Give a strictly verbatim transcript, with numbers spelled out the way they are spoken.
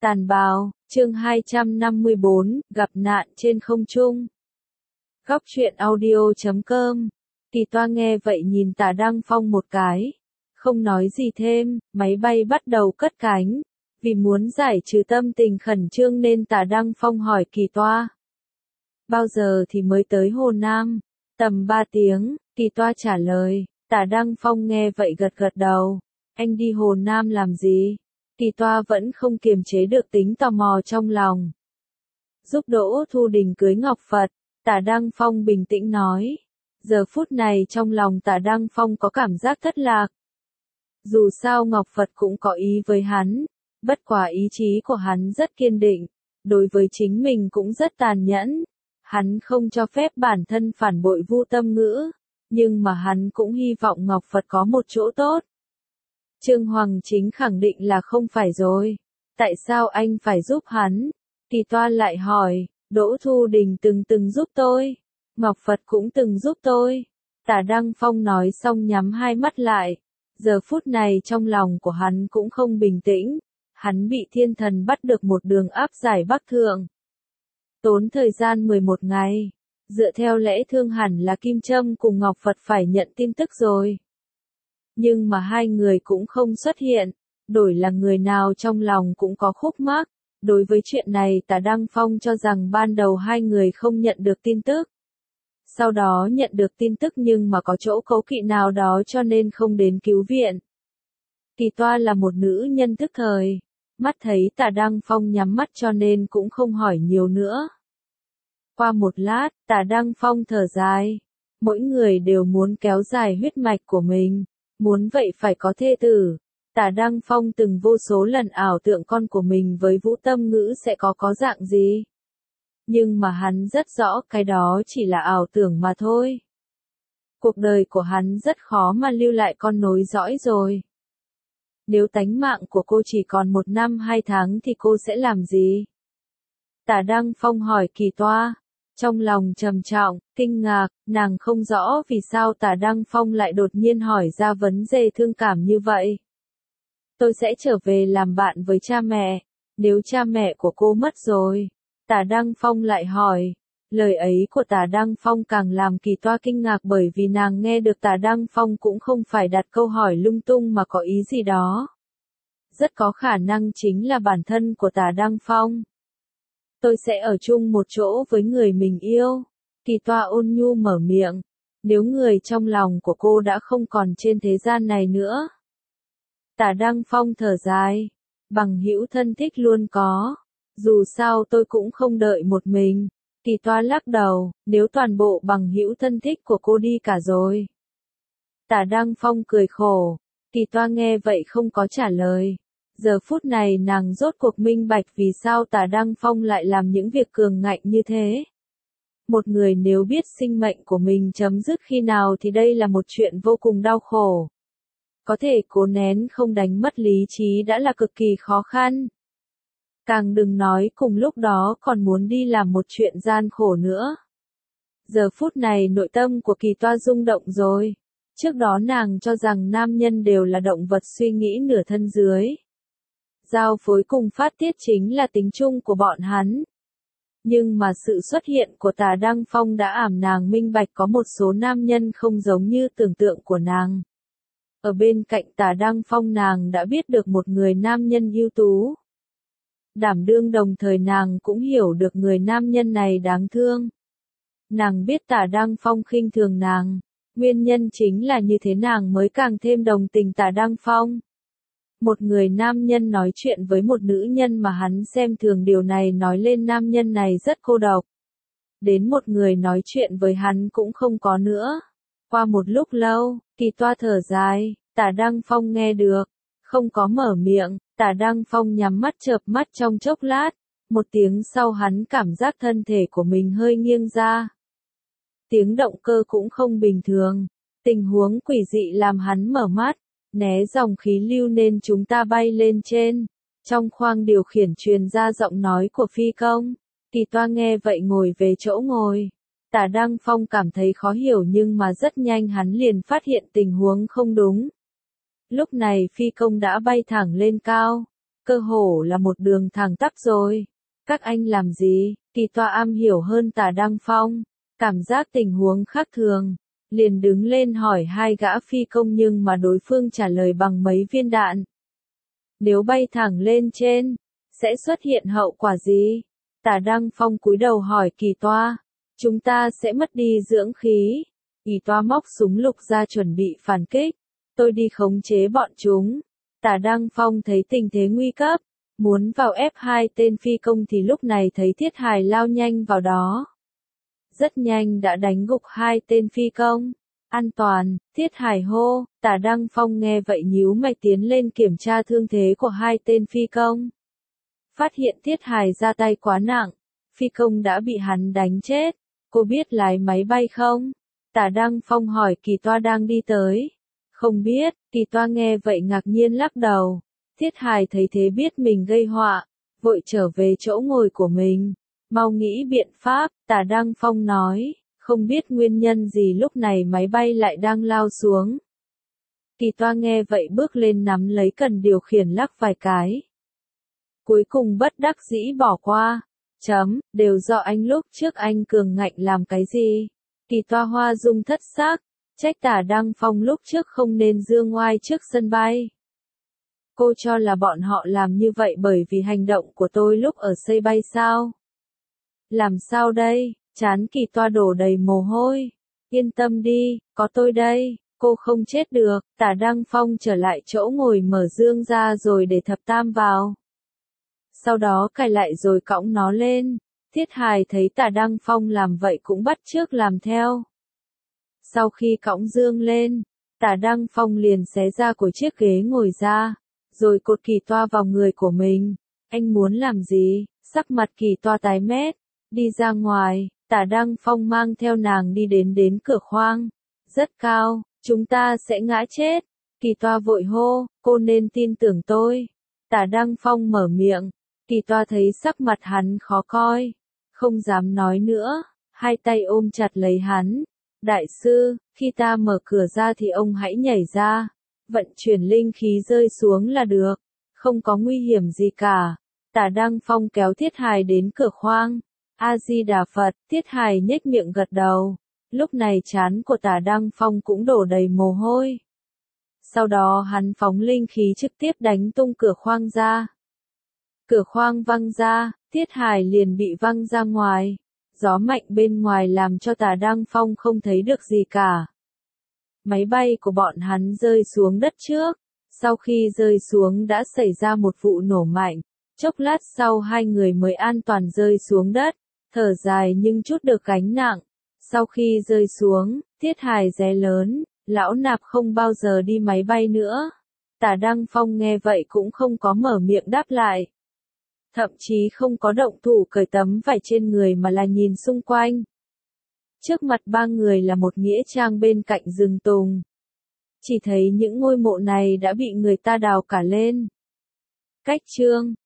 Tàn bào, chương hai trăm năm mươi bốn, gặp nạn trên không trung. Góc truyện audio chấm com. Kỳ toa nghe vậy nhìn Tả Đăng Phong một cái. Không nói gì thêm, máy bay bắt đầu cất cánh. Vì muốn giải trừ tâm tình khẩn trương nên Tả Đăng Phong hỏi Kỳ toa. Bao giờ thì mới tới Hồ Nam? Tầm ba tiếng, Kỳ toa trả lời. Tả Đăng Phong nghe vậy gật gật đầu. Anh đi Hồ Nam làm gì? Kỳ toa vẫn không kiềm chế được tính tò mò trong lòng. Giúp Đỗ Thu Đình cưới Ngọc Phật, Tả Đăng Phong bình tĩnh nói. Giờ phút này trong lòng Tả Đăng Phong có cảm giác thất lạc. Dù sao Ngọc Phật cũng có ý với hắn, bất quá ý chí của hắn rất kiên định, đối với chính mình cũng rất tàn nhẫn. Hắn không cho phép bản thân phản bội Vu Tâm Ngữ, nhưng mà hắn cũng hy vọng Ngọc Phật có một chỗ tốt. Trương Hoàng Chính khẳng định là không phải rồi. Tại sao anh phải giúp hắn? Kỳ toa lại hỏi, Đỗ Thu Đình từng từng giúp tôi. Ngọc Phật cũng từng giúp tôi. Tả Đăng Phong nói xong nhắm hai mắt lại. Giờ phút này trong lòng của hắn cũng không bình tĩnh. Hắn bị thiên thần bắt được một đường áp giải Bắc Thượng. Tốn thời gian mười một ngày. Dựa theo lẽ thương hẳn là Kim Trâm cùng Ngọc Phật phải nhận tin tức rồi. Nhưng mà hai người cũng không xuất hiện, đổi là người nào trong lòng cũng có khúc mắc. Đối với chuyện này Tả Đăng Phong cho rằng ban đầu hai người không nhận được tin tức. Sau đó nhận được tin tức nhưng mà có chỗ cấu kỵ nào đó cho nên không đến cứu viện. Kỳ toa là một nữ nhân thức thời, mắt thấy Tả Đăng Phong nhắm mắt cho nên cũng không hỏi nhiều nữa. Qua một lát, Tả Đăng Phong thở dài. Mỗi người đều muốn kéo dài huyết mạch của mình. Muốn vậy phải có thê tử. Tả Đăng Phong từng vô số lần ảo tưởng con của mình với Vũ Tâm Ngữ sẽ có có dạng gì. Nhưng mà hắn rất rõ cái đó chỉ là ảo tưởng mà thôi. Cuộc đời của hắn rất khó mà lưu lại con nối dõi rồi. Nếu tánh mạng của cô chỉ còn một năm hai tháng thì cô sẽ làm gì? Tả Đăng Phong hỏi Kỳ toa. Trong lòng trầm trọng, kinh ngạc, nàng không rõ vì sao Tả Đăng Phong lại đột nhiên hỏi ra vấn đề thương cảm như vậy. Tôi sẽ trở về làm bạn với cha mẹ, nếu cha mẹ của cô mất rồi. Tả Đăng Phong lại hỏi. Lời ấy của Tả Đăng Phong càng làm Kỳ toa kinh ngạc bởi vì nàng nghe được Tả Đăng Phong cũng không phải đặt câu hỏi lung tung mà có ý gì đó. Rất có khả năng chính là bản thân của Tả Đăng Phong. Tôi sẽ ở chung một chỗ với người mình yêu. Kỳ toa ôn nhu mở miệng. Nếu người trong lòng của cô đã không còn trên thế gian này nữa. Tả Đăng Phong thở dài. Bằng hữu thân thích luôn có. Dù sao tôi cũng không đợi một mình. Kỳ toa lắc đầu. Nếu toàn bộ bằng hữu thân thích của cô đi cả rồi. Tả Đăng Phong cười khổ. Kỳ toa nghe vậy không có trả lời. Giờ phút này nàng rốt cuộc minh bạch vì sao Tả Đăng Phong lại làm những việc cường ngạnh như thế. Một người nếu biết sinh mệnh của mình chấm dứt khi nào thì đây là một chuyện vô cùng đau khổ. Có thể cố nén không đánh mất lý trí đã là cực kỳ khó khăn. Càng đừng nói cùng lúc đó còn muốn đi làm một chuyện gian khổ nữa. Giờ phút này nội tâm của Kỳ toa rung động rồi. Trước đó nàng cho rằng nam nhân đều là động vật suy nghĩ nửa thân dưới. Giao phối cùng phát tiết chính là tính chung của bọn hắn. Nhưng mà sự xuất hiện của Tả Đăng Phong đã ảm nàng minh bạch có một số nam nhân không giống như tưởng tượng của nàng. Ở bên cạnh Tả Đăng Phong nàng đã biết được một người nam nhân ưu tú. Đảm đương đồng thời nàng cũng hiểu được người nam nhân này đáng thương. Nàng biết Tả Đăng Phong khinh thường nàng. Nguyên nhân chính là như thế nàng mới càng thêm đồng tình Tả Đăng Phong. Một người nam nhân nói chuyện với một nữ nhân mà hắn xem thường điều này nói lên nam nhân này rất cô độc. Đến một người nói chuyện với hắn cũng không có nữa. Qua một lúc lâu, Kỳ toa thở dài, Tả Đăng Phong nghe được. Không có mở miệng, Tả Đăng Phong nhắm mắt chợp mắt trong chốc lát. Một tiếng sau hắn cảm giác thân thể của mình hơi nghiêng ra. Tiếng động cơ cũng không bình thường. Tình huống quỷ dị làm hắn mở mắt. Né dòng khí lưu nên chúng ta bay lên trên. Trong khoang điều khiển truyền ra giọng nói của phi công. Kỳ toa nghe vậy ngồi về chỗ ngồi. Tả Đăng Phong cảm thấy khó hiểu nhưng mà rất nhanh hắn liền phát hiện tình huống không đúng. Lúc này phi công đã bay thẳng lên cao. cơ hồ là một đường thẳng tắp rồi. Các anh làm gì? Kỳ toa am hiểu hơn Tả Đăng Phong, cảm giác tình huống khác thường, liền đứng lên hỏi hai gã phi công nhưng mà đối phương trả lời bằng mấy viên đạn. Nếu bay thẳng lên trên, sẽ xuất hiện hậu quả gì? Tả Đăng Phong cúi đầu hỏi Kỳ toa. Chúng ta sẽ mất đi dưỡng khí. Kỳ toa móc súng lục ra chuẩn bị phản kích. Tôi đi khống chế bọn chúng. Tả Đăng Phong thấy tình thế nguy cấp, muốn vào ép hai tên phi công thì lúc này thấy Thiết Hải lao nhanh vào đó. Rất nhanh đã đánh gục hai tên phi công. An toàn, Thiết Hải hô. Tả Đăng Phong nghe vậy nhíu mày tiến lên kiểm tra thương thế của hai tên phi công. Phát hiện Thiết Hải ra tay quá nặng, phi công đã bị hắn đánh chết. Cô biết lái máy bay không? Tả Đăng Phong hỏi. Kỳ toa đang đi tới. Không biết. Kỳ toa nghe vậy ngạc nhiên lắc đầu. Thiết Hải thấy thế biết mình gây họa, vội trở về chỗ ngồi của mình. Mau nghĩ biện pháp, Tả Đăng Phong nói, không biết nguyên nhân gì lúc này máy bay lại đang lao xuống. Kỳ toa nghe vậy bước lên nắm lấy cần điều khiển lắc vài cái. Cuối cùng bất đắc dĩ bỏ qua. Chấm, đều do anh lúc trước anh cường ngạnh làm cái gì? Kỳ toa hoa dung thất sắc, trách Tả Đăng Phong lúc trước không nên dương ngoai trước sân bay. Cô cho là bọn họ làm như vậy bởi vì hành động của tôi lúc ở sân bay sao? Làm sao đây? Trán Kỳ toa đổ đầy mồ hôi. Yên tâm đi, có tôi đây, cô không chết được. Tả Đăng Phong trở lại chỗ ngồi mở dương ra rồi để thập tam vào. Sau đó cài lại rồi cõng nó lên. Thiết Hải thấy Tả Đăng Phong làm vậy cũng bắt chước làm theo. Sau khi cõng dương lên, Tả Đăng Phong liền xé ra của chiếc ghế ngồi ra, rồi cột Kỳ toa vào người của mình. Anh muốn làm gì? Sắc mặt Kỳ toa tái mét. Đi ra ngoài, Tả Đăng Phong mang theo nàng đi đến đến cửa khoang. Rất cao, chúng ta sẽ ngã chết. Kỳ toa vội hô, cô nên tin tưởng tôi. Tả Đăng Phong mở miệng. Kỳ toa thấy sắc mặt hắn khó coi, không dám nói nữa, hai tay ôm chặt lấy hắn. Đại sư, khi ta mở cửa ra thì ông hãy nhảy ra, vận chuyển linh khí rơi xuống là được, không có nguy hiểm gì cả. Tả Đăng Phong kéo Thiết Hải đến cửa khoang. A-di-đà Phật, Thiết Hải nhếch miệng gật đầu. Lúc này trán của Tả Đăng Phong cũng đổ đầy mồ hôi. Sau đó hắn phóng linh khí trực tiếp đánh tung cửa khoang ra. Cửa khoang văng ra, Thiết Hải liền bị văng ra ngoài. Gió mạnh bên ngoài làm cho Tả Đăng Phong không thấy được gì cả. Máy bay của bọn hắn rơi xuống đất trước. Sau khi rơi xuống đã xảy ra một vụ nổ mạnh. Chốc lát sau hai người mới an toàn rơi xuống đất. Thở dài nhưng chút được gánh nặng. Sau khi rơi xuống, Thiết Hải ré lớn. Lão nạp không bao giờ đi máy bay nữa. Tả Đăng Phong nghe vậy cũng không có mở miệng đáp lại. Thậm chí không có động thủ cởi tấm vải trên người mà là nhìn xung quanh. Trước mặt ba người là một nghĩa trang bên cạnh rừng tùng. Chỉ thấy những ngôi mộ này đã bị người ta đào cả lên. Cách chương